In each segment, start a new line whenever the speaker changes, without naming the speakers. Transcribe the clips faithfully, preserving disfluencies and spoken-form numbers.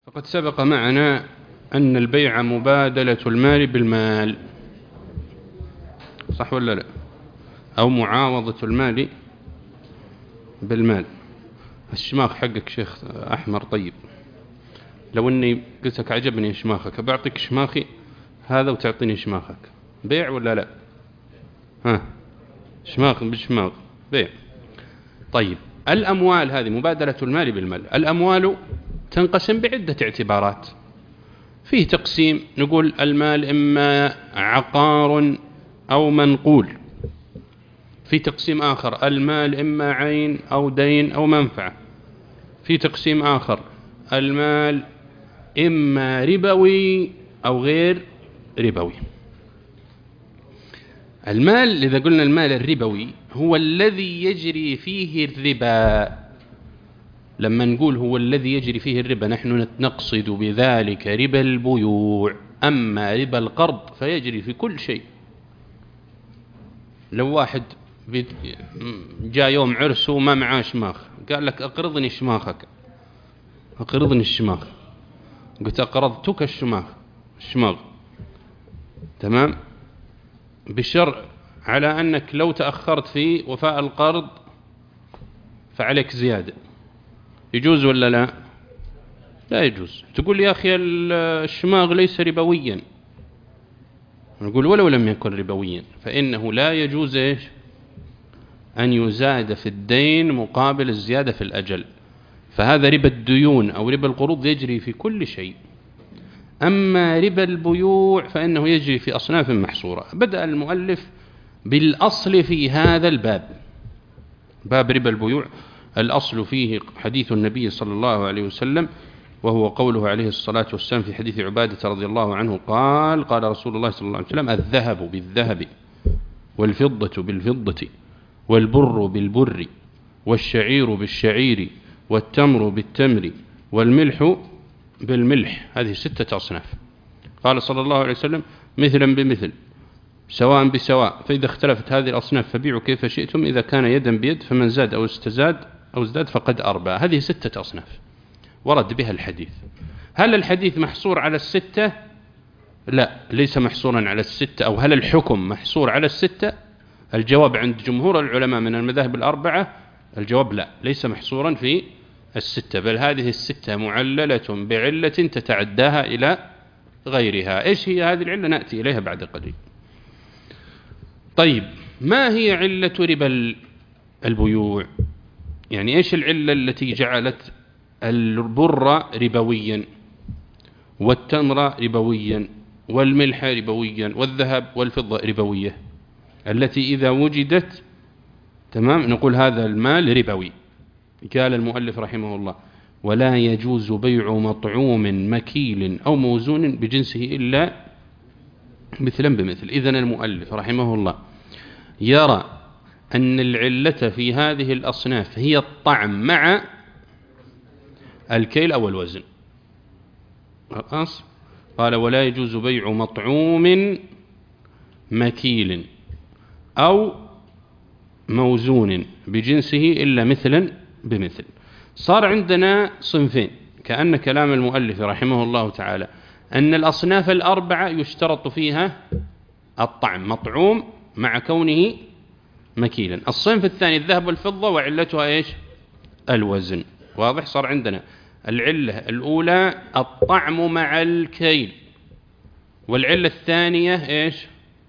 فقد سبق معنا أن البيع مبادلة المال بالمال، صح ولا لا؟ أو معاوضة المال بالمال. الشماخ حقك شيخ أحمر طيب، لو أني قلت لك عجبني شماخك بعطيك شماخي هذا وتعطيني شماخك، بيع ولا لا؟ ها، شماخ بشماخ بيع. طيب الأموال هذه مبادلة المال بالمال. الأموال تنقسم بعدة اعتبارات. فيه تقسيم نقول المال إما عقار أو منقول. في تقسيم آخر المال إما عين أو دين أو منفعة. في تقسيم آخر المال إما ربوي أو غير ربوي. المال إذا قلنا المال الربوي هو الذي يجري فيه الربا. لما نقول هو الذي يجري فيه الربا نحن نقصد بذلك ربا البيوع. أما ربا القرض فيجري في كل شيء. لو واحد جاء يوم عرسه وما معاه شماخ قال لك أقرضني شماخك، أقرضني الشماخ، قلت أقرضتك الشماخ الشماغ، تمام، بالشرع على أنك لو تأخرت في وفاء القرض فعليك زيادة. يجوز ولا لا؟ لا يجوز. تقول يا أخي الشماغ ليس ربويا، نقول ولو لم يكن ربويا فإنه لا يجوز إيش أن يزاد في الدين مقابل الزيادة في الأجل. فهذا ربا الديون أو ربا القروض يجري في كل شيء. أما ربا البيوع فإنه يجري في أصناف محصورة. بدأ المؤلف بالأصل في هذا الباب، باب ربا البيوع. الأصل فيه حديث النبي صلى الله عليه وسلم، وهو قوله عليه الصلاة والسلام في حديث عبادة رضي الله عنه قال قال رسول الله صلى الله عليه وسلم: الذهب بالذهب والفضة بالفضة والبر بالبر والشعير بالشعير والتمر بالتمر والملح بالملح. هذه ستة أصناف. قال صلى الله عليه وسلم: مثلا بمثل سواء بسواء، فإذا اختلفت هذه الأصناف فبيعوا كيف شئتم، إذا كان يدا بيد فمن زاد أو استزاد أو ازداد فقد أربى. هذه ستة أصناف ورد بها الحديث. هل الحديث محصور على الستة؟ لا، ليس محصورا على الستة. أو هل الحكم محصور على الستة؟ الجواب عند جمهور العلماء من المذاهب الأربعة الجواب لا، ليس محصورا في الستة، بل هذه الستة معللة بعلة تتعداها إلى غيرها. إيش هي هذه العلة؟ نأتي إليها بعد قليل. طيب ما هي علة ربا البيوع؟ يعني إيش العلة التي جعلت البر ربويا والتمر ربويا والملح ربويا والذهب والفضة ربوية، التي إذا وجدت تمام نقول هذا المال ربوي؟ قال المؤلف رحمه الله: ولا يجوز بيع مطعوم مكيل أو موزون بجنسه إلا مثلا بمثل. إذن المؤلف رحمه الله يرى أن العلة في هذه الأصناف هي الطعم مع الكيل أو الوزن. قال: ولا يجوز بيع مطعوم مكيل أو موزون بجنسه إلا مثلا بمثل. صار عندنا صنفين، كأن كلام المؤلف رحمه الله تعالى أن الأصناف الأربعة يشترط فيها الطعم، مطعوم مع كونه مكيلا. الصنف الثاني الذهب والفضة وعلتها إيش؟ الوزن. واضح؟ صار عندنا العلة الأولى الطعم مع الكيل، والعلة الثانية إيش؟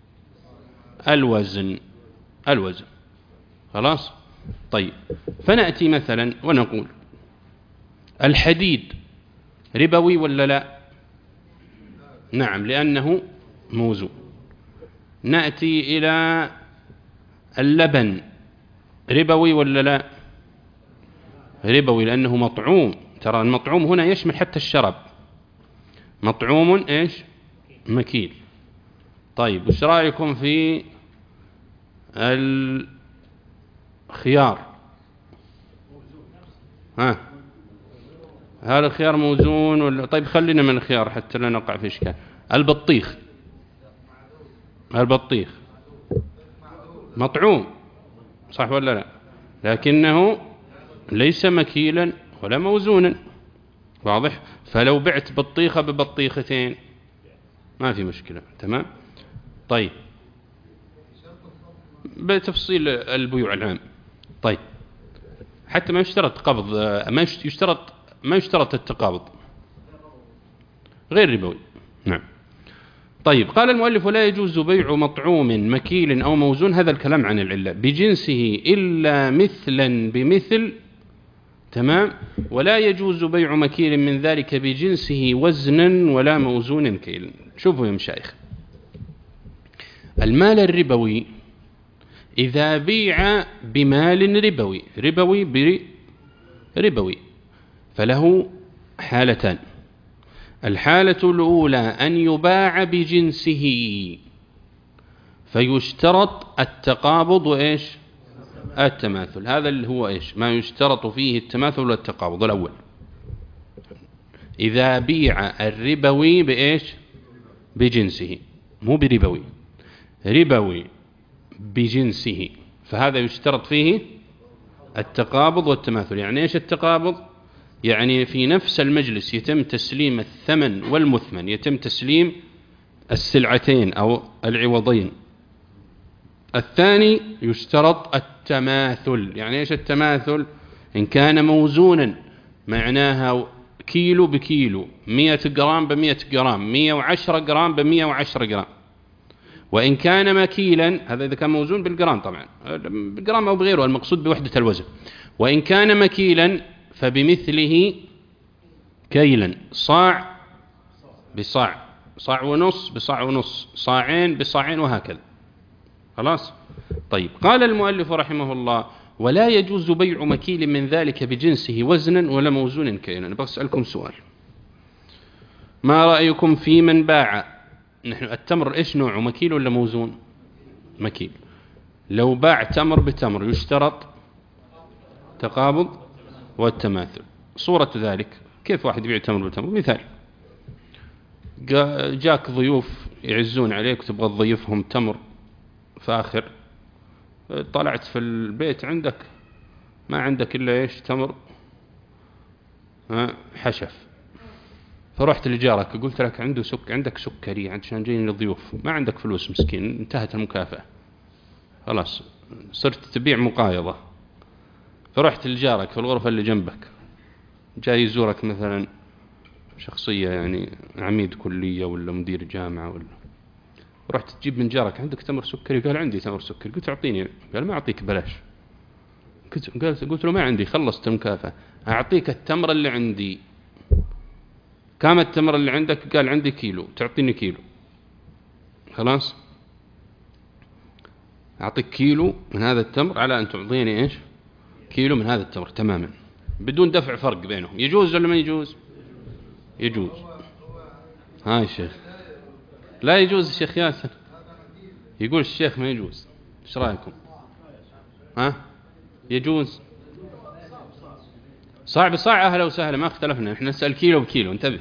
الوزن. الوزن خلاص. طيب فنأتي مثلا ونقول الحديد ربوي ولا لا؟ نعم، لأنه موزون. نأتي إلى اللبن ربوي ولا لا؟ ربوي لأنه مطعوم. ترى المطعوم هنا يشمل حتى الشراب. مطعوم إيش؟ مكيل. طيب وش رأيكم في الخيار؟ ها، هذا الخيار موزون ولا؟ طيب خلينا من الخيار حتى لا نقع في إشكال. البطيخ، البطيخ مطعوم صح ولا لا؟ لكنه ليس مكيلا ولا موزونا. واضح؟ فلو بعت بطيخة ببطيختين ما في مشكلة. تمام. طيب بتفصيل البيوع العام. طيب حتى ما يشترط قبض، ما يشترط ما يشترط التقابض، غير ربوي. نعم. طيب قال المؤلف: ولا يجوز بيع مطعوم مكيل أو موزون، هذا الكلام عن العلة، بجنسه إلا مثلا بمثل. تمام. ولا يجوز بيع مكيل من ذلك بجنسه وزنا ولا موزون كيل. شوفوا يا مشايخ، المال الربوي إذا بيع بمال ربوي ربوي بربوي فله حالتان. الحالة الأولى أن يباع بجنسه فيشترط التقابض وإيش؟ التماثل. هذا اللي هو إيش؟ ما يشترط فيه التماثل والتقابض. الأول إذا بيع الربوي بإيش؟ بجنسه، مو بربوي، ربوي بجنسه، فهذا يشترط فيه التقابض والتماثل. يعني إيش التقابض؟ يعني في نفس المجلس يتم تسليم الثمن والمثمن، يتم تسليم السلعتين أو العوضين. الثاني يشترط التماثل. يعني إيش التماثل؟ إن كان موزونا معناها كيلو بكيلو، مئة جرام بمئة جرام، مئة وعشرة جرام بمئة وعشرة جرام. وإن كان مكيلا، هذا إذا كان موزون بالجرام طبعا، بالجرام أو بغيره، المقصود بوحدة الوزن. وإن كان مكيلا فبمثله كيلا، صاع بصاع، صاع ونص بصاع ونص، صاعين بصاعين، وهكذا. خلاص. طيب قال المؤلف رحمه الله: ولا يجوز بيع مكيل من ذلك بجنسه وزنا ولا موزون كيلا. أنا بسألكم سؤال، ما رأيكم في من باع، نحن التمر إيش نوعه، مكيل ولا موزون؟ مكيل. لو باع تمر بتمر يشترط تقابض والتماثل. صورة ذلك كيف واحد يبيع تمر بتمر؟ مثال، جاك ضيوف يعزون عليك وتبغى تضيفهم تمر فاخر، طلعت في البيت عندك ما عندك إلا إيش؟ تمر حشف. فرحت لجارك قلت لك عنده سك عندك سكري عشان جايين الضيوف، ما عندك فلوس مسكين، انتهت المكافأة، خلاص صرت تبيع مقايضة. فرحت لجارك في الغرفة اللي جنبك، جاي يزورك مثلا شخصية يعني عميد كلية ولا مدير جامعة، ولا رحت تجيب من جارك عندك تمر سكري، قال عندي تمر سكري. قلت أعطيني، قال ما أعطيك بلاش. قلت قلت له ما عندي، خلصت المكافأة، أعطيك التمر اللي عندي. كم التمر اللي عندك؟ قال عندي كيلو، تعطيني كيلو. خلاص أعطيك كيلو من هذا التمر على أن تعطيني إيش؟ كيلو من هذا التمر تماما، بدون دفع فرق بينهم. يجوز ولا ما يجوز؟ يجوز. هاي الشيخ لا يجوز. الشيخ ياسر يقول الشيخ ما يجوز، ايش رايكم؟ ها يجوز. صعب صاع، اهلا وسهلا، ما اختلفنا، احنا نسال كيلو بكيلو، انتبه.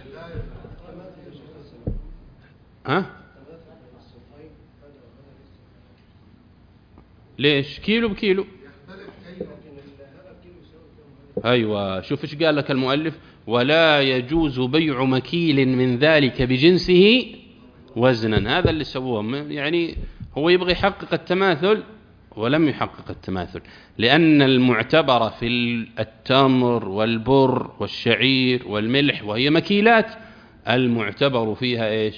ها ليش كيلو بكيلو؟ ايوه شوف ايش قال لك المؤلف: ولا يجوز بيع مكيل من ذلك بجنسه وزنا. هذا اللي سووه، يعني هو يبغى يحقق التماثل ولم يحقق التماثل، لأن المعتبر في التمر والبر والشعير والملح وهي مكيلات، المعتبر فيها إيش؟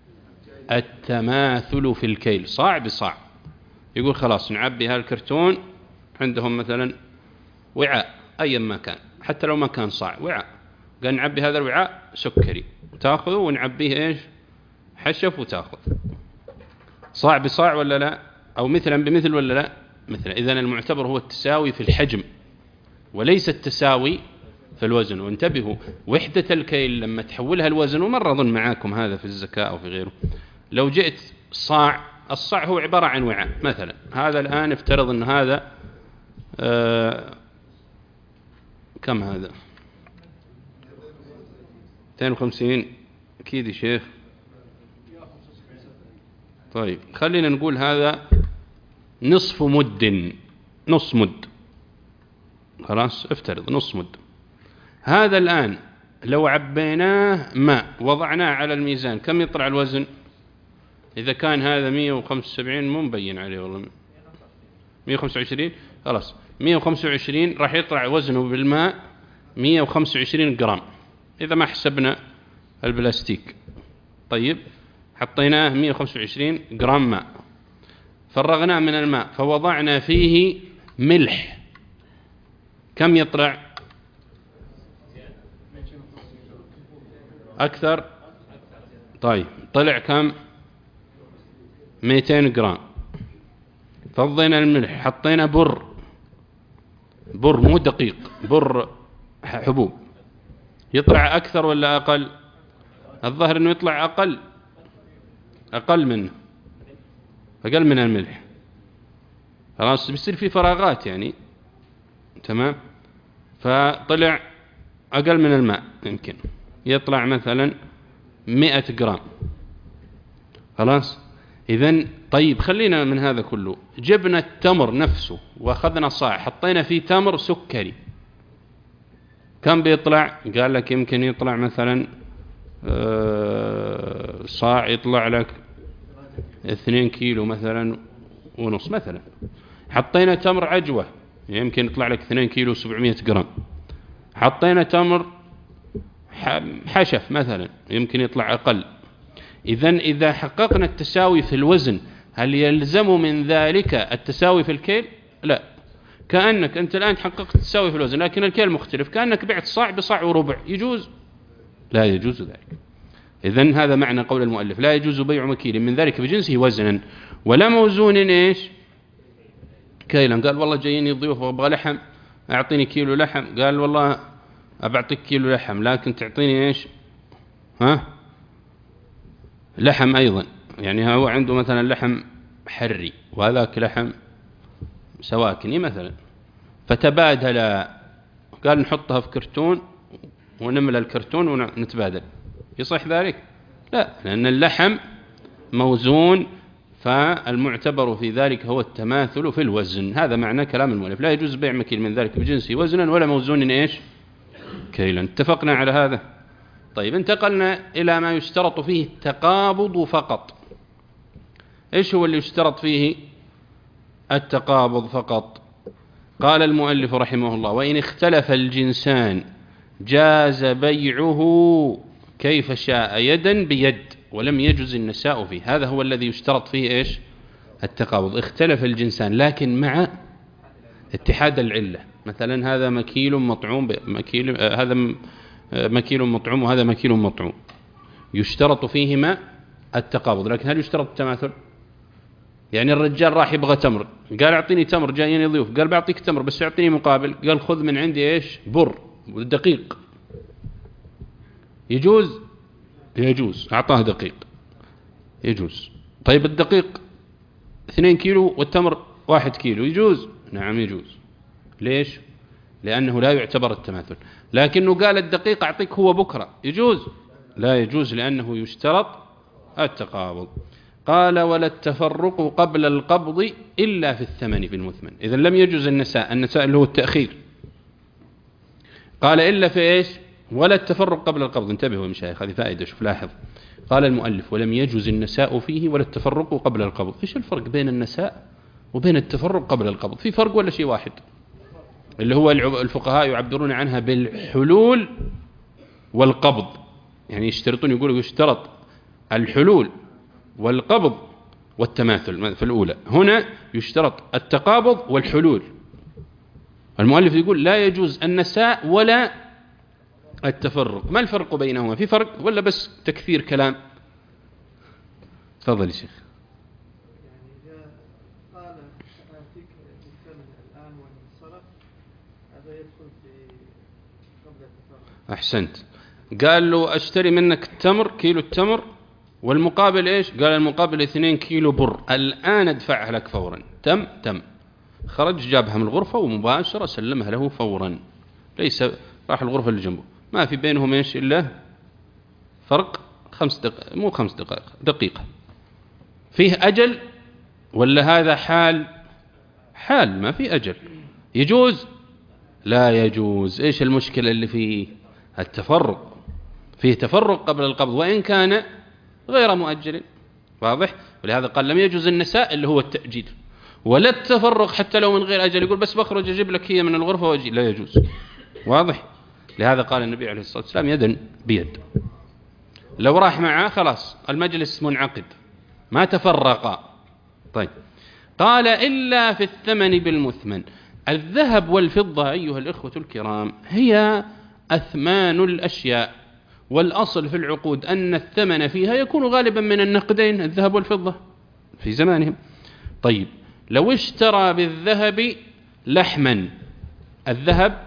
التماثل في الكيل، صاع بصاع. يقول خلاص نعبي هالكرتون، عندهم مثلا وعاء أي ما كان، حتى لو ما كان صاع وعاء، قال نعبي هذا الوعاء سكري، تأخذه ونعبيه إيش؟ حشف، وتأخذ صاع بصاع ولا لا؟ أو مثلا بمثل ولا لا؟ مثلا. إذن المعتبر هو التساوي في الحجم وليس التساوي في الوزن. وانتبهوا، وحدة الكيل لما تحولها الوزن، ومرة أظن معاكم هذا في الزكاة أو في غيره، لو جئت صاع، الصاع هو عبارة عن وعاء مثلا. هذا الآن افترض أن هذا آه كم هذا؟ اثنين وخمسين أكيد يا شيخ. طيب خلينا نقول هذا نصف مد، نص مد، خلاص افترض نص مد. هذا الآن لو عبيناه ماء وضعناه على الميزان كم يطلع الوزن؟ إذا كان هذا مئة وخمسة وسبعين مو مبين عليه والله، مئة وخمسة وعشرين خلاص، مئة وخمسة وعشرين راح يطلع وزنه بالماء مئة وخمسة وعشرين جرام إذا ما حسبنا البلاستيك. طيب حطيناه مئة وخمسة وعشرين جرام ماء، فرغناه من الماء فوضعنا فيه ملح، كم يطلع؟ أكثر. طيب طلع كم؟ مئتين جرام. فضينا الملح، حطينا بر، بر مو دقيق، بر حبوب، يطلع أكثر ولا أقل؟ الظاهر أنه يطلع أقل، أقل منه، أقل من الملح. خلاص بيصير في فراغات يعني، تمام. فطلع أقل من الماء، يمكن يطلع مثلا مئة جرام. خلاص إذن طيب خلينا من هذا كله، جبنا التمر نفسه وأخذنا صاع حطينا فيه تمر سكري، كم بيطلع؟ قال لك يمكن يطلع مثلا صاع يطلع لك اثنين كيلو مثلا ونص مثلا. حطينا تمر عجوة يمكن يطلع لك اثنين كيلو سبعمائة جرام. حطينا تمر حشف مثلا يمكن يطلع أقل. إذن إذا حققنا التساوي في الوزن هل يلزم من ذلك التساوي في الكيل؟ لا، كأنك أنت الآن حققت التساوي في الوزن لكن الكيل مختلف، كأنك بعت صاع بصاع وربع، يجوز؟ لا يجوز ذلك. إذن هذا معنى قول المؤلف لا يجوز بيع مكيل من ذلك بجنسه وزنا ولا موزون إيش كيلا. قال والله جايين الضيوف وابغى لحم، أعطيني كيلو لحم، قال والله أبعطيك كيلو لحم لكن تعطيني إيش ها لحم أيضا، يعني هو عنده مثلا لحم حري وهذاك لحم سواكني مثلا، فتبادل، قال نحطها في كرتون ونملى الكرتون ونتبادل، يصح ذلك؟ لا، لأن اللحم موزون فالمعتبر في ذلك هو التماثل في الوزن. هذا معنى كلام المؤلف لا يجوز بيع مكيل من ذلك بجنسه وزنا ولا موزون إيش كيلا. اتفقنا على هذا؟ طيب انتقلنا إلى ما يشترط فيه التقابض فقط. إيش هو اللي يشترط فيه التقابض فقط؟ قال المؤلف رحمه الله وإن اختلف الجنسان جاز بيعه كيف شاء يدا بيد ولم يجز النساء فيه. هذا هو الذي يشترط فيه إيش التقابض. اختلف الجنسان لكن مع اتحاد العلة، مثلا هذا مكيل مطعوم مكيل، آه هذا مكيل مطعوم وهذا مكيل مطعوم، يشترط فيهما التقابض. لكن هل يشترط التماثل؟ يعني الرجال راح يبغى تمر، قال اعطيني تمر جايين ضيوف، قال بعطيك تمر بس اعطيني مقابل، قال خذ من عندي ايش بر دقيق، يجوز؟ يجوز، اعطاه دقيق يجوز. طيب الدقيق اثنين كيلو والتمر واحد كيلو، يجوز؟ نعم يجوز. ليش؟ لأنه لا يعتبر التماثل. لكنه قال الدقيق أعطيك هو بكرة، يجوز؟ لا يجوز لأنه يشترط التقابض. قال ولا التفرق قبل القبض إلا في الثمن في المثمن. إذن لم يجوز النساء، النساء اللي هو التأخير. قال إلا في إيش؟ ولا التفرق قبل القبض. انتبهوا يا مشايخ، هذه فائدة، شوف لاحظ. قال المؤلف ولم يجوز النساء فيه ولا التفرق قبل القبض. إيش الفرق بين النساء وبين التفرق قبل القبض؟ في فرق ولا شيء واحد؟ اللي هو الفقهاء يعبرون عنها بالحلول والقبض، يعني يشترطون، يقولوا يشترط الحلول والقبض والتماثل في الأولى، هنا يشترط التقابض والحلول. المؤلف يقول لا يجوز النساء ولا التفرق. ما الفرق بينهما؟ في فرق ولا بس تكثير كلام؟ تفضل يا شيخ.
يعني إذا قال آتيك بالثمن الآن والصرف هذا يدخل في قبل التفرق.
أحسنت. قال له أشتري منك التمر، كيلو التمر، والمقابل إيش؟ قال المقابل اثنين كيلو بر، الآن أدفعها لك فورا. تم تم خرج جابها من الغرفة ومباشرة سلمها له فورا، ليس راح الغرفة اللي جنبه، ما في بينهم إيش إلا فرق خمس دقائق، مو خمس دقائق، دقيقة. فيه أجل ولا هذا حال؟ حال ما في أجل. يجوز؟ لا يجوز. إيش المشكلة اللي فيه؟ التفرق. فيه تفرق قبل القبض وإن كان غير مؤجل. واضح؟ ولهذا قال لم يجوز النساء اللي هو التأجيل، ولا التفرق حتى لو من غير أجل، يقول بس بخرج أجيب لك هي من الغرفة وأجي، لا يجوز. واضح؟ لهذا قال النبي عليه الصلاة والسلام يدا بيد. لو راح معه خلاص المجلس منعقد ما تفرقا. طيب قال إلا في الثمن بالمثمن. الذهب والفضة أيها الإخوة الكرام هي أثمان الأشياء، والأصل في العقود أن الثمن فيها يكون غالبا من النقدين الذهب والفضة في زمانهم. طيب لو اشترى بالذهب لحما، الذهب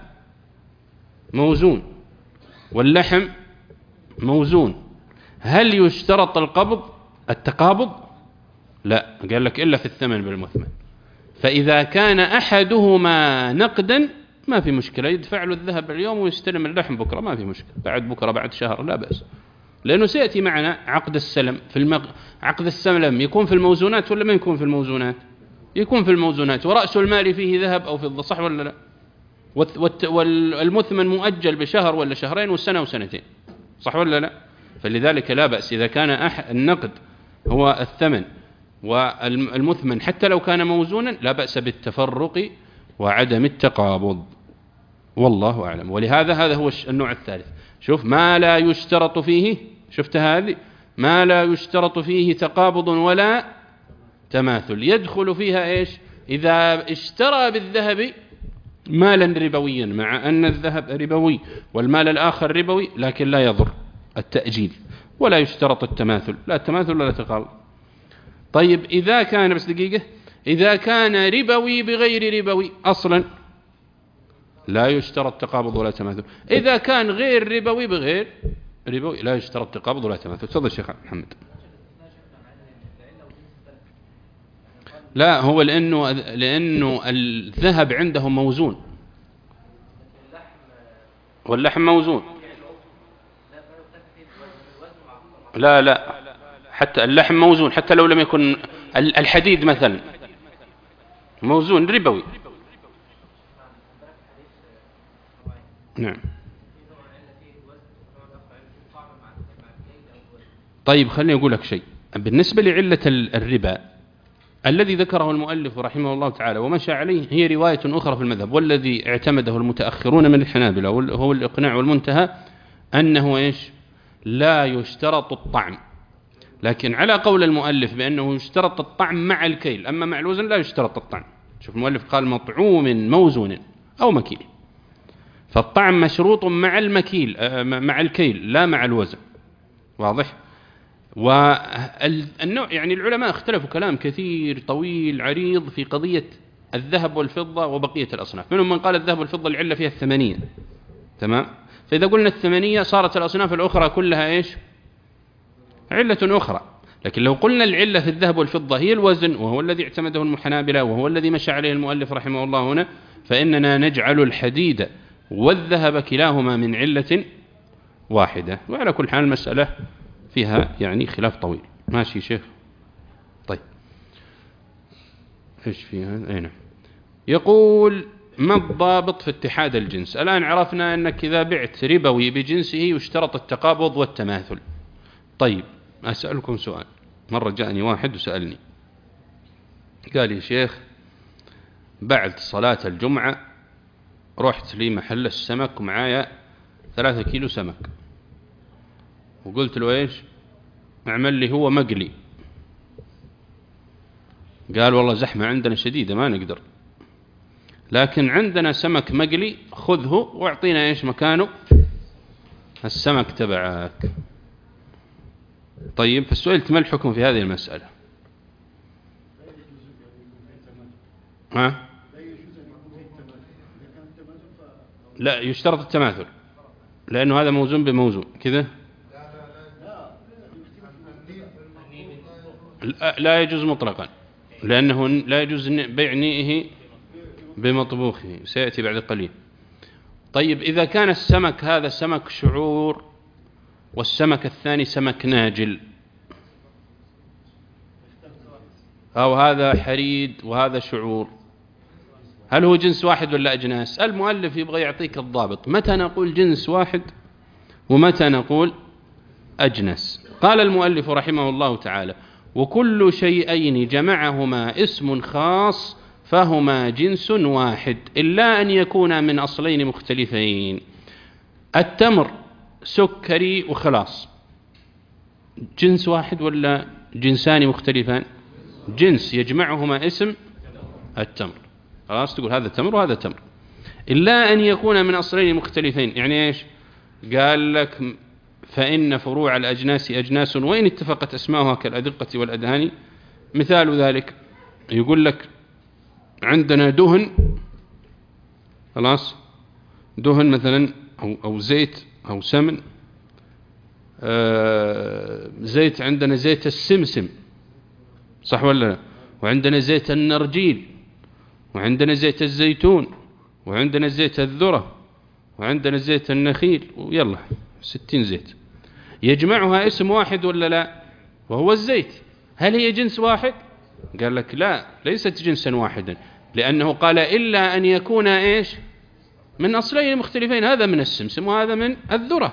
موزون واللحم موزون، هل يشترط القبض التقابض؟ لا، قال لك إلا في الثمن بالمثمن. فإذا كان أحدهما نقدا ما في مشكلة، يدفع له الذهب اليوم ويستلم اللحم بكرة، ما في مشكلة، بعد بكرة بعد شهر لا بأس، لأنه سيأتي معنا عقد السلم. في المغ... عقد السلم يكون في الموزونات ولا ما يكون في الموزونات؟ يكون في الموزونات، ورأس المال فيه ذهب أو فضة، صح ولا لا؟ والت... والمثمن مؤجل بشهر ولا شهرين والسنة وسنتين، صح ولا لا؟ فلذلك لا بأس إذا كان أح... النقد هو الثمن والمثمن حتى لو كان موزونا لا بأس بالتفرق وعدم التقابض، والله أعلم. ولهذا هذا هو النوع الثالث. شوف ما لا يشترط فيه، شفت هذه ما لا يشترط فيه تقابض ولا تماثل، يدخل فيها إيش؟ إذا اشترى بالذهب مالا ربويا مع أن الذهب ربوي والمال الآخر ربوي، لكن لا يضر التأجيل ولا يشترط التماثل، لا التماثل ولا تقابض. طيب إذا كان بس دقيقة إذا كان ربوي بغير ربوي أصلا لا يشترط تقابض ولا تماثل. إذا كان غير ربوي بغير ربوي لا يشترط تقابض ولا تماثل. تفضل شيخ محمد. لا هو لأنه لأنه الذهب عندهم موزون واللحم موزون. لا لا حتى اللحم موزون حتى لو لم يكن الحديد مثلا موزون ربوي. نعم. طيب خليني أقول لك شيء بالنسبة لعلة الربا الذي ذكره المؤلف رحمه الله تعالى ومشى عليه، هي رواية أخرى في المذهب، والذي اعتمده المتأخرون من الحنابلة هو الإقناع والمنتهى أنه إيش؟ لا يشترط الطعم، لكن على قول المؤلف بأنه يشترط الطعم مع الكيل، أما مع الوزن لا يشترط الطعم. شوف المؤلف قال مطعوم موزون أو مكيل، فالطعم مشروط مع المكيل مع الكيل لا مع الوزن. واضح؟ والنوع يعني العلماء اختلفوا كلام كثير طويل عريض في قضية الذهب والفضة وبقية الأصناف، منهم من قال الذهب والفضة العلة فيها الثمانية، تمام؟ فإذا قلنا الثمانية صارت الأصناف الأخرى كلها إيش؟ علة أخرى. لكن لو قلنا العلة في الذهب والفضة هي الوزن، وهو الذي اعتمده الحنابلة وهو الذي مشى عليه المؤلف رحمه الله هنا، فإننا نجعل الحديد والذهب كلاهما من علة واحدة. وعلى كل حال المسألة فيها يعني خلاف طويل. ماشي شيخ؟ طيب إيش فيها؟ أين يقول ما الضابط في اتحاد الجنس؟ الآن عرفنا أنك إذا بعت ربوي بجنسه يشترط التقابض والتماثل. طيب أسألكم سؤال. مرة جاءني واحد وسألني قال يا شيخ بعد صلاة الجمعة رحت لي محل السمك ومعايا ثلاثة كيلو سمك، وقلت له إيش اعمل لي هو مقلي. قال والله زحمة عندنا شديدة ما نقدر، لكن عندنا سمك مقلي خذه واعطينا إيش مكانه السمك تبعك. طيب فالسؤال ما الحكم في هذه المسألة؟ ها؟ لا يشترط التماثل لأنه هذا موزون بموزون كذا. لا يجوز مطلقا لأنه لا يجوز بيع نيئه بمطبوخه، سيأتي بعد قليل. طيب إذا كان السمك هذا سمك شعور والسمك الثاني سمك ناجل، أو هذا حريد وهذا شعور، هل هو جنس واحد ولا أجناس؟ المؤلف يبغى يعطيك الضابط، متى نقول جنس واحد ومتى نقول أجنس. قال المؤلف رحمه الله تعالى: وكل شيئين جمعهما اسم خاص فهما جنس واحد إلا أن يكونا من أصلين مختلفين. التمر سكري وخلاص، جنس واحد ولا جنسان مختلفان؟ جنس يجمعهما اسم التمر، خلاص تقول هذا تمر وهذا تمر. إلا أن يكون من أصلين مختلفين، يعني إيش؟ قال لك فإن فروع الأجناس أجناس وإن اتفقت أسماؤها كالأدقة والأدهان. مثال ذلك يقول لك عندنا دهن، خلاص دهن مثلا أو, أو زيت أو سمن. آه زيت، عندنا زيت السمسم، صح ولا لا؟ وعندنا زيت النرجيل، وعندنا زيت الزيتون، وعندنا زيت الذرة، وعندنا زيت النخيل، ويلا ستين زيت. يجمعها اسم واحد ولا لا؟ وهو الزيت. هل هي جنس واحد؟ قال لك لا، ليست جنسا واحدا، لأنه قال إلا أن يكون إيش؟ من أصلين مختلفين، هذا من السمسم وهذا من الذرة.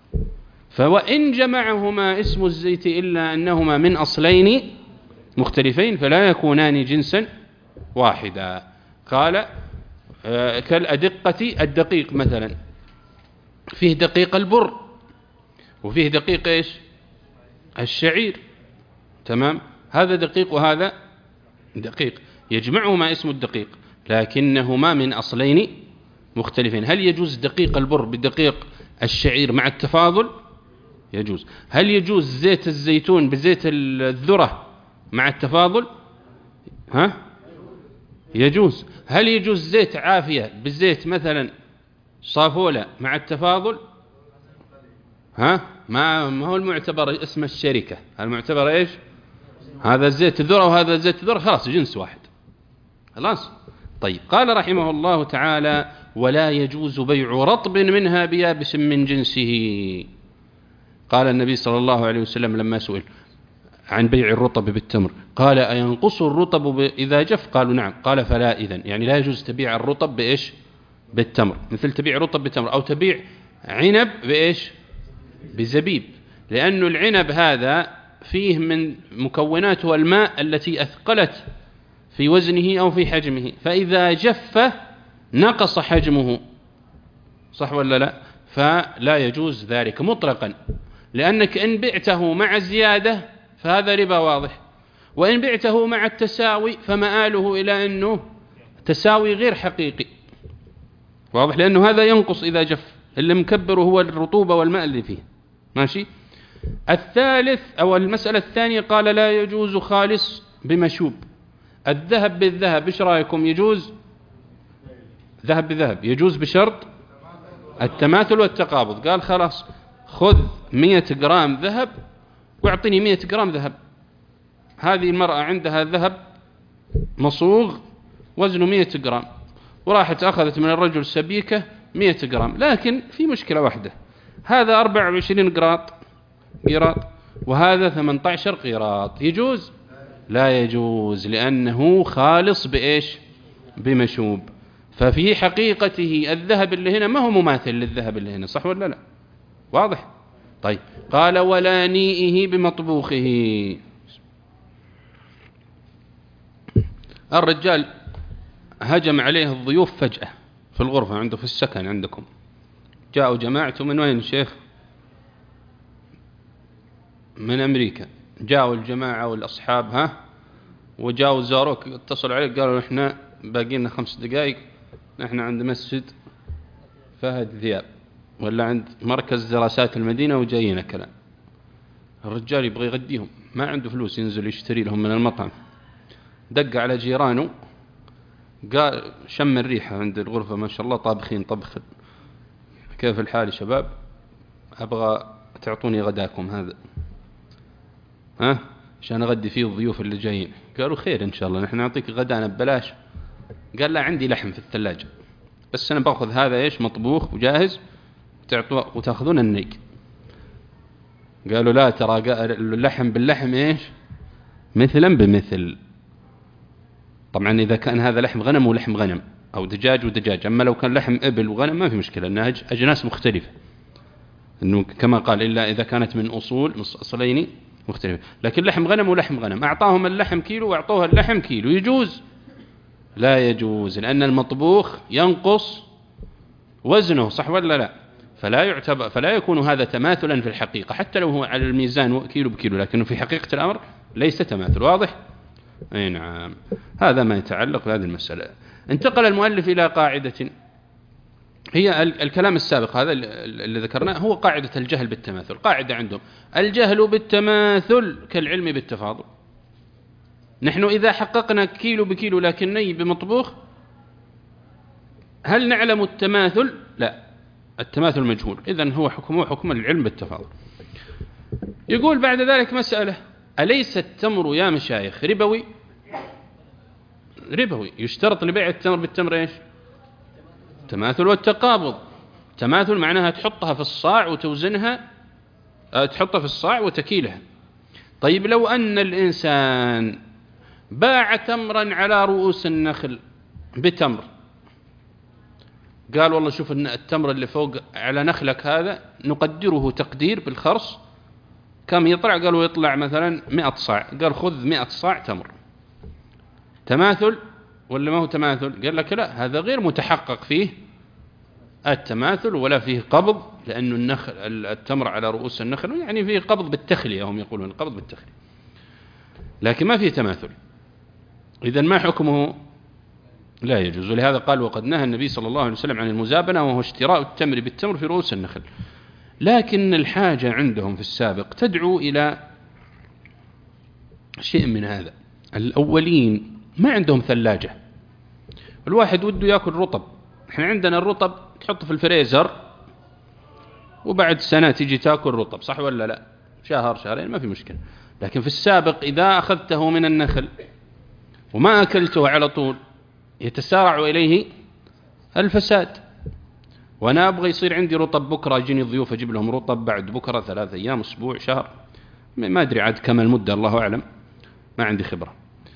فوإن جمعهما اسم الزيت إلا أنهما من أصلين مختلفين فلا يكونان جنسا واحدا. قال آه كالأدقة، الدقيق مثلا فيه دقيق البر وفيه دقيق إيش؟ الشعير، تمام؟ هذا دقيق وهذا دقيق، يجمعهما اسم الدقيق لكنهما من أصلين مختلفين. هل يجوز دقيق البر بدقيق الشعير مع التفاضل؟ يجوز. هل يجوز زيت الزيتون بزيت الذرة مع التفاضل؟ ها؟ يجوز. هل يجوز زيت عافية بزيت مثلا صافولة مع التفاضل؟ ها؟ ما ما هو المعتبر اسم الشركة، المعتبر ايش؟ هذا زيت ذرة وهذا زيت ذرة، خلاص جنس واحد، خلاص. طيب، قال رحمه الله تعالى: ولا يجوز بيع رطب منها بيابس من جنسه. قال النبي صلى الله عليه وسلم لما سئل عن بيع الرطب بالتمر قال: أينقص الرطب إذا جف؟ قالوا نعم. قال: فلا إذن، يعني لا يجوز تبيع الرطب بإيش؟ بالتمر، مثل تبيع رطب بالتمر، أو تبيع عنب بإيش؟ بزبيب، لأن العنب هذا فيه من مكوناته الماء التي أثقلت في وزنه أو في حجمه، فإذا جف نقص حجمه، صح ولا لا؟ فلا يجوز ذلك مطلقا، لأنك إن بعته مع زيادة فهذا ربا واضح، وإن بعته مع التساوي فمآله إلى أنه تساوي غير حقيقي، واضح، لأنه هذا ينقص إذا جف، اللي مكبره هو الرطوبة والماء اللي فيه، ماشي. الثالث أو المسألة الثانية قال: لا يجوز خالص بمشوب. الذهب بالذهب، إيش رأيكم؟ يجوز ذهب بذهب، يجوز بشرط التماثل والتقابض. قال: خلاص خذ مئة جرام ذهب واعطني مئة جرام ذهب. هذه المرأة عندها ذهب مصوغ وزنه مئة جرام، وراحت أخذت من الرجل سبيكة مئة جرام، لكن في مشكلة واحدة، هذا أربعة وعشرين قراط قيراط وهذا ثمانية عشر قيراط. يجوز؟ لا يجوز، لأنه خالص بإيش؟ بمشوب. ففي حقيقته الذهب اللي هنا ما هو مماثل للذهب اللي هنا، صح ولا لا؟ واضح؟ طيب، قال: ولا نيئه بمطبوخه. الرجال هجم عليه الضيوف فجأة في الغرفة عنده في السكن عندكم، جاءوا جماعته من وين شيخ؟ من أمريكا. جاءوا الجماعة والأصحاب ها وجاءوا زاروك، اتصلوا عليك قالوا: إحنا باقي لنا خمس دقائق، نحن عند مسجد فهد ذياب ولا عند مركز دراسات المدينة وجايين كلام. الرجال يبغى يغديهم، ما عنده فلوس ينزل يشتري لهم من المطعم، دق على جيرانه قال: شم الريحة عند الغرفة ما شاء الله طابخين طبخ، كيف الحال يا شباب؟ أبغى تعطوني غداكم هذا، ها عشان أغدي فيه الضيوف اللي جايين. قالوا: خير إن شاء الله، نحن نعطيك غدانا ببلاش. قال: لا، عندي لحم في الثلاجة، بس أنا باخذ هذا إيش مطبوخ وجاهز وتأخذون النيك. قالوا: لا، ترى اللحم باللحم إيش مثلا بمثل. طبعا إذا كان هذا لحم غنم ولحم غنم، أو دجاج ودجاج، أما لو كان لحم إبل وغنم ما في مشكلة، أنها أجناس مختلفة، إنه كما قال إلا إذا كانت من أصول من أصلين مختلفة. لكن لحم غنم ولحم غنم، أعطاهم اللحم كيلو وأعطوها اللحم كيلو، يجوز؟ لا يجوز، لأن المطبوخ ينقص وزنه، صح ولا لا؟ فلا يعتبر، فلا يكون هذا تماثلا في الحقيقة، حتى لو هو على الميزان كيلو بكيلو، لكنه في حقيقة الأمر ليس تماثل. واضح؟ أي نعم. هذا ما يتعلق بهذه المسألة. انتقل المؤلف إلى قاعدة هي الكلام السابق هذا اللي ذكرناه، هو قاعدة الجهل بالتماثل. قاعدة عندهم الجهل بالتماثل كالعلم بالتفاضل. نحن إذا حققنا كيلو بكيلو لكن ني بمطبوخ، هل نعلم التماثل؟ لا، التماثل مجهول، إذن هو حكمه حكم العلم بالتفاضل. يقول بعد ذلك مسألة: أليس التمر يا مشايخ ربوي؟ ربوي. يشترط لبيع التمر بالتمر إيش؟ التماثل والتقابض. تماثل معناها تحطها في الصاع وتوزنها، تحطها في الصاع وتكيلها. طيب لو أن الإنسان باع تمرا على رؤوس النخل بتمر، قال والله شوف التمر اللي فوق على نخلك هذا نقدره تقدير بالخرص كم يطلع، قالوا يطلع مثلا مئة صاع، قال خذ مئة صاع تمر. تماثل ولا ما هو تماثل؟ قال لك لا، هذا غير متحقق فيه التماثل ولا فيه قبض، لأن النخل التمر على رؤوس النخل يعني فيه قبض بالتخلية، هم يقولون القبض بالتخلية، لكن ما فيه تماثل. إذن ما حكمه؟ لا يجوز. ولهذا قال: وقد نهى النبي صلى الله عليه وسلم عن المزابنة، وهو اشتراء التمر بالتمر في رؤوس النخل. لكن الحاجة عندهم في السابق تدعو إلى شيء من هذا. الأولين ما عندهم ثلاجة، الواحد وده يأكل رطب. احنا عندنا الرطب تحط في الفريزر وبعد سنة تيجي تأكل رطب، صح ولا لا؟ شهر شهرين ما في مشكلة. لكن في السابق إذا أخذته من النخل وما أكلته على طول يتسارع إليه الفساد. وأنا أبغى يصير عندي رطب بكرة، يجيني ضيوف أجيب لهم رطب، بعد بكرة ثلاثة أيام أسبوع شهر، ما أدري عاد كم المدة، الله أعلم، ما عندي خبرة.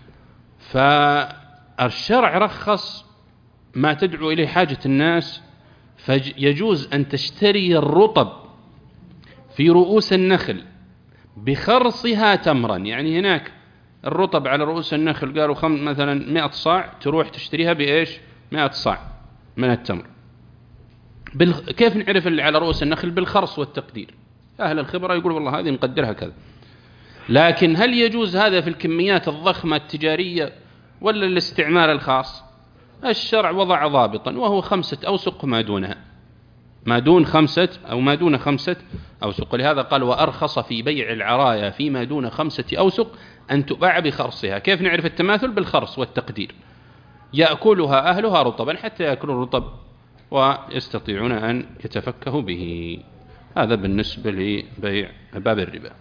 فالشرع رخص ما تدعو إليه حاجة الناس، فيجوز أن تشتري الرطب في رؤوس النخل بخرصها تمرا. يعني هناك الرطب على رؤوس النخل قالوا خم مثلا مئة صاع، تروح تشتريها بإيش؟ مئة صاع من التمر. بال... كيف نعرف اللي على رؤوس النخل؟ بالخرص والتقدير. أهل الخبرة يقول والله هذه نقدرها كذا. لكن هل يجوز هذا في الكميات الضخمة التجارية ولا الاستعمال الخاص؟ الشرع وضع ضابطا، وهو خمسة أوسق ما دونها، ما دون خمسة أو ما دون خمسة أوسق. لهذا قال: وأرخص في بيع العرايا فيما دون خمسة أوسق أن تباع بخرصها. كيف نعرف التماثل؟ بالخرص والتقدير. يأكلها أهلها رطبا حتى يأكلوا الرطب ويستطيعون أن يتفكهوا به. هذا بالنسبة لبيع باب الربا.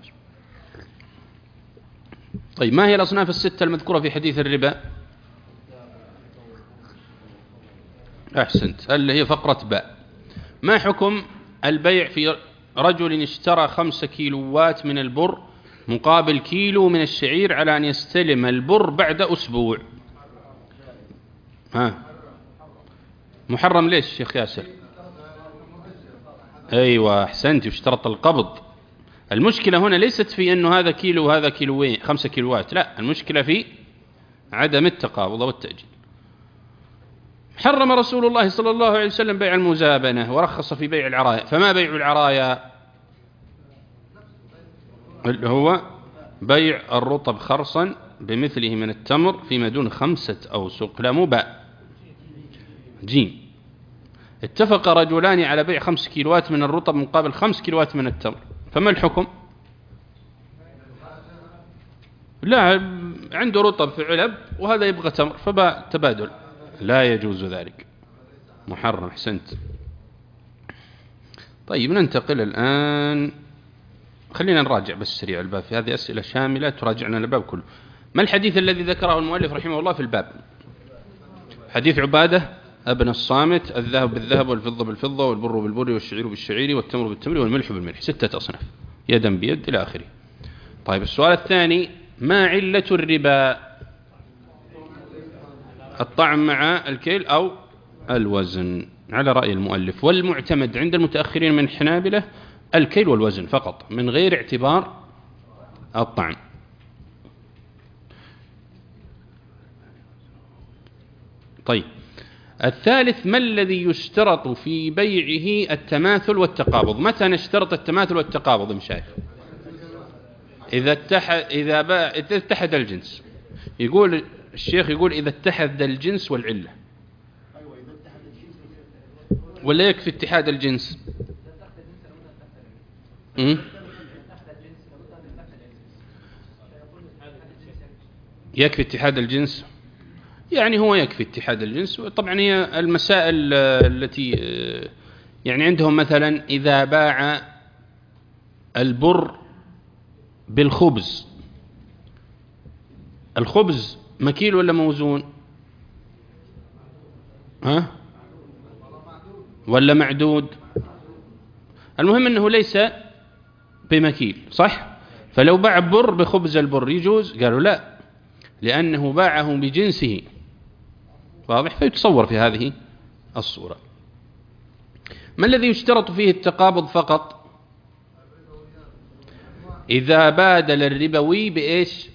طيب، ما هي الأصناف الستة المذكورة في حديث الربا؟ أحسنت، اللي هي فقرة باء. ما حكم البيع في رجل اشترى خمسة كيلوات من البر مقابل كيلو من الشعير على أن يستلم البر بعد أسبوع؟ ها، محرم ليش شيخ ياسر؟ أيوة أحسنت، يشترط القبض. المشكلة هنا ليست في أنه هذا كيلو وهذا كيلوين خمسة كيلوات، لا، المشكلة في عدم التقابض والتأجيل. حرم رسول الله صلى الله عليه وسلم بيع المزابنة ورخص في بيع العرايا. فما بيع العرايا؟ اللي هو بيع الرطب خرصا بمثله من التمر فيما دون خمسة أوسق. لا، مو باء، جيم. اتفق رجلان على بيع خمس كيلوات من الرطب مقابل خمس كيلوات من التمر، فما الحكم؟ لا، عنده رطب في علب وهذا يبغى تمر فباع تبادل، لا يجوز ذلك، محرم. أحسنت. طيب، ننتقل الآن، خلينا نراجع بس سريع الباب، في هذه أسئلة شاملة تراجعنا الباب كله. ما الحديث الذي ذكره المؤلف رحمه الله في الباب؟ حديث عبادة ابن الصامت: الذهب بالذهب والفضة بالفضة والبر بالبر والشعير بالشعير والتمر بالتمر والملح بالملح، ستة أصناف يدا بيد إلى آخره. طيب، السؤال الثاني: ما علة الربا؟ الطعم مع الكيل أو الوزن على رأي المؤلف. والمعتمد عند المتأخرين من الحنابلة الكيل والوزن فقط من غير اعتبار الطعن. طيب الثالث: ما الذي يشترط في بيعه التماثل والتقابض؟ متى نشترط التماثل والتقابض مشايخ؟ إذا اتحد إذا باع إذا اتحد الجنس. يقول الشيخ يقول إذا اتحد الجنس والعلة. ولا يكفي اتحاد الجنس؟ م? يكفي اتحاد الجنس؟ يعني هو يكفي اتحاد الجنس. طبعا هي المسائل التي يعني عندهم مثلا إذا باع البر بالخبز، الخبز مكيل ولا موزون؟ ها؟ ولا معدود؟ المهم أنه ليس بمكيل، صح؟ فلو باع بر بخبز البر يجوز؟ قالوا لا، لأنه باعه بجنسه، واضح؟ فيتصور في هذه الصورة. ما الذي يشترط فيه التقابض فقط؟ إذا بادل الربوي بإيش؟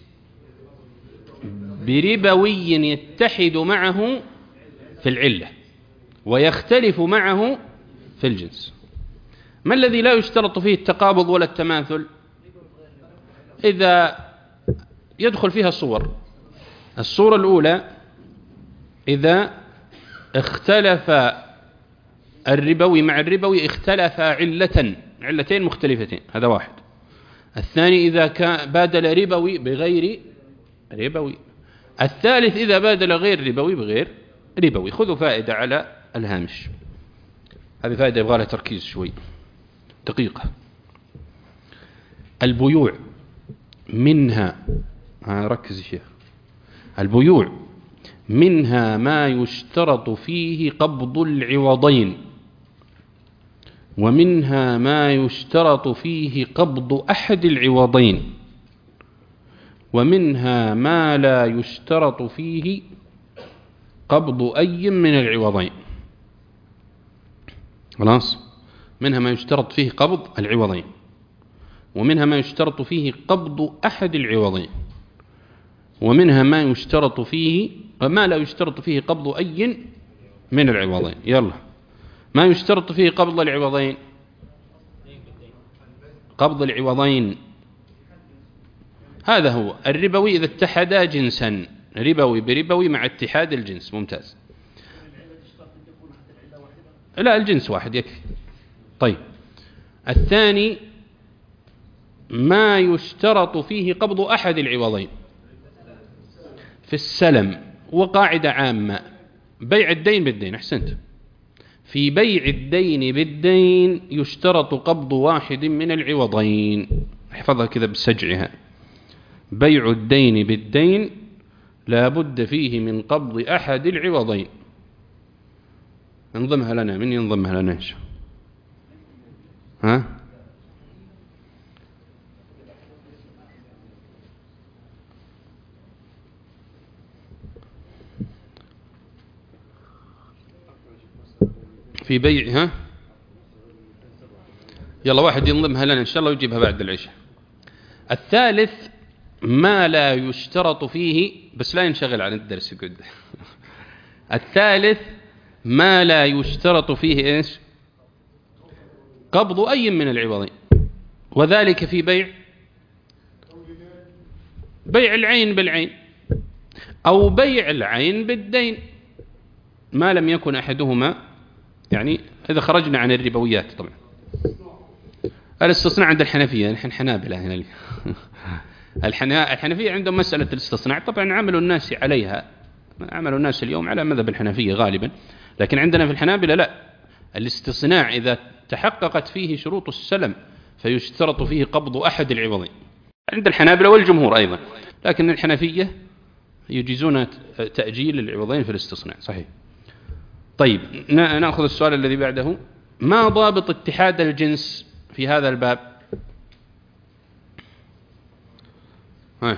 بربوي يتحد معه في العلة ويختلف معه في الجنس. ما الذي لا يشترط فيه التقابض ولا التماثل؟ إذا يدخل فيها الصور. الصورة الأولى: إذا اختلف الربوي مع الربوي اختلف علة علتين مختلفتين، هذا واحد. الثاني: إذا كان بادل ربوي بغير ربوي. الثالث: إذا بادل غير ربوي بغير ربوي. خذوا فائدة على الهامش، هذه فائدة يبغى لها تركيز شوي دقيقة. البيوع منها، ركز يا شيخ، البيوع منها ما يشترط فيه قبض العوضين، ومنها ما يشترط فيه قبض أحد العوضين، ومنها ما لا يشترط فيه قبض أي من العوضين. خلاص؟ منها ما يشترط فيه قبض العوضين، ومنها ما يشترط فيه قبض أحد العوضين، ومنها ما يشترط فيه وما لا يشترط فيه قبض أي من العوضين. يلا، ما يشترط فيه قبض العوضين. قبض العوضين هذا هو الربوي إذا اتحدا جنسا، ربوي بربوي مع اتحاد الجنس. ممتاز. لا، الجنس واحد يكفي. طيب الثاني: ما يشترط فيه قبض أحد العوضين في السلم، وقاعدة عامة: بيع الدين بالدين. أحسنت. في بيع الدين بالدين يشترط قبض واحد من العوضين. احفظها كذا بسجعها: بيع الدين بالدين لا بد فيه من قبض أحد العوضين. انضمها لنا، من ينضمها لنا إن شاء الله؟ ها؟ في بيعها. يلا واحد ينضمها لنا إن شاء الله ويجيبها بعد العشاء. الثالث: ما لا يشترط فيه، بس لا ينشغل عن الدرس يقول. الثالث: ما لا يشترط فيه إيش؟ قبض أي من العوضين، وذلك في بيع بيع العين بالعين أو بيع العين بالدين، ما لم يكن أحدهما، يعني إذا خرجنا عن الربويات. طبعا الاستثناء عند الحنفية، نحن حنابلة هنا. الحنفية عندهم مسألة الاستثناء، طبعا عملوا الناس عليها، عملوا الناس اليوم على مذهب الحنفية غالبا، لكن عندنا في الحنابلة لا، الاستثناء إذا تحققت فيه شروط السلم فيشترط فيه قبض أحد العوضين عند الحنابلة والجمهور أيضا، لكن الحنفية يجيزون تأجيل العوضين في الاستثناء. صحيح. طيب نأخذ السؤال الذي بعده: ما ضابط اتحاد الجنس في هذا الباب؟ ها.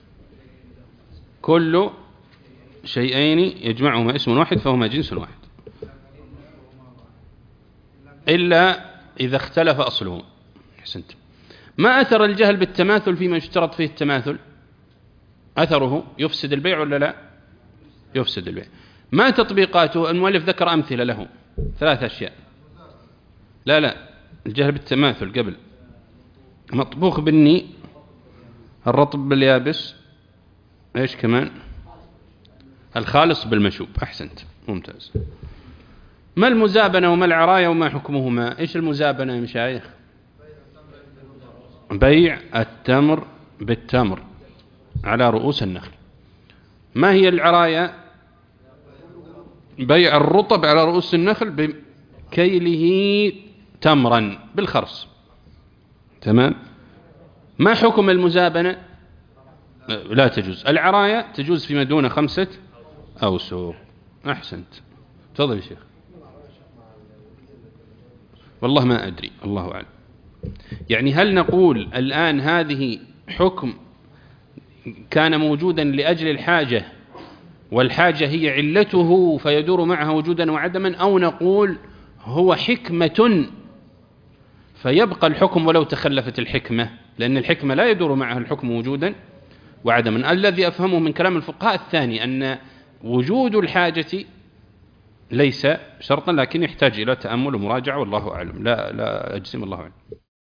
كل شيئين يجمعهما اسم واحد فهما جنس واحد، إلا إذا اختلف أصلهم. أحسنت. ما أثر الجهل بالتماثل فيما يشترط فيه التماثل؟ أثره يفسد البيع ولا لا؟ يفسد البيع. ما تطبيقاته؟ المؤلف ذكر أمثلة له ثلاث أشياء. لا لا الجهل بالتماثل قبل. مطبوخ بالني، الرطب باليابس، إيش كمان؟ الخالص بالمشوب. أحسنت ممتاز. ما المزابنة وما العراية وما حكمهما؟ إيش المزابنة يا مشايخ؟ بيع التمر بالتمر على رؤوس النخل. ما هي العراية؟ بيع الرطب على رؤوس النخل بكيله تمرا بالخرص. تمام. ما حكم المزابنة؟ لا تجوز. العراية تجوز فيما دون خمسة أوسق. أحسنت. تفضل يا شيخ. والله ما أدري، الله أعلم. يعني هل نقول الآن هذه حكم كان موجودا لأجل الحاجة والحاجة هي علته فيدور معها وجودا وعدما، أو نقول هو حكمة فيبقى الحكم ولو تخلفت الحكمة، لأن الحكمة لا يدور معها الحكم وجودا وعدما. الذي أفهمه من كلام الفقهاء الثاني أن وجود الحاجة ليس شرطا، لكن يحتاج إلى تأمل ومراجعة، والله أعلم. لا لا أجزم، الله أعلم.